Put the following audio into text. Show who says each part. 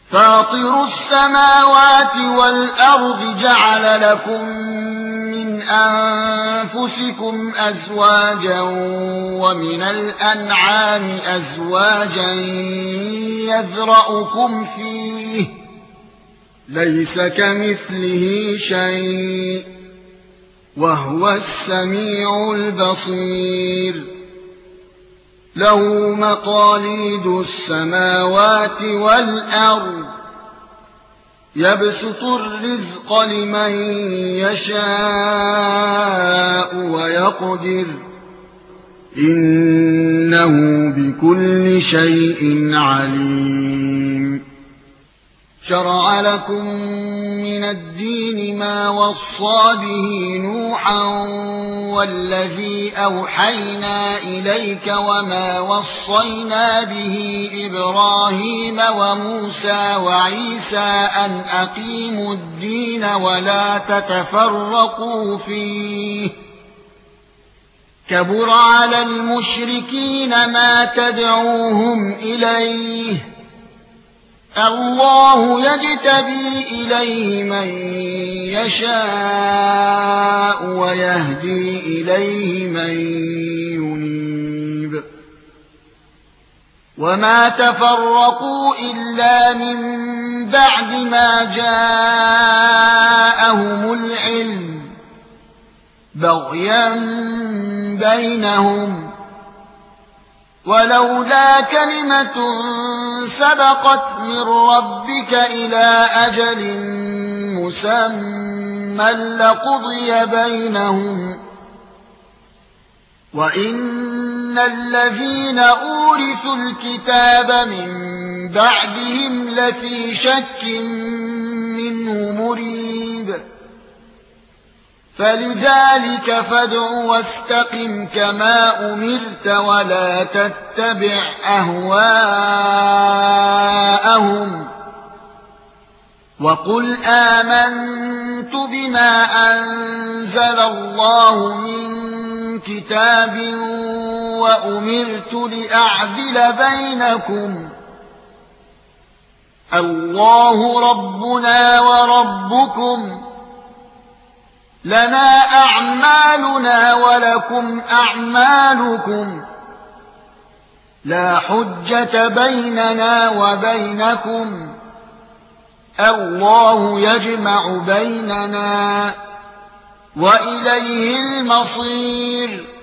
Speaker 1: فاطر السماوات والأرض جعل لكم من أنفسكم أزواجا ومن الأنعام أزواجا يذرأكم فيه ليس كمثله شيء وهو السميع البصير له مقاليد السماوات والأرض يبسط الرزق لمن يشاء ويقدر إنه بكل شيء عليم شرع لكم من الدين ما وصى به نوحا والذي أوحينا إليك وما وصينا به إبراهيم وموسى وعيسى أن أقيموا الدين ولا تتفرقوا فيه كبر على المشركين ما تدعوهم إليه الله يجتبي إليه من يشاء ويهدي إليه من ينيب وما تفرقوا إلا من بعد ما جاءهم العلم بغيا بينهم ولولا كلمة سبقت من ربك إلى أجل مسمى لقضي بينهم وإن الذين أورثوا الكتاب من بعدهم لفي شك منه مريب فلذلك فادع واستقم كما أمرت ولا تتبع أهواءهم وقل آمنت بما أنزل الله من كتاب وأمرت لأعدل بينكم الله ربنا وربكم لنا أعمالنا ولكم أعمالكم لا حجة بيننا وبينكم الله يجمع بيننا وإليه المصير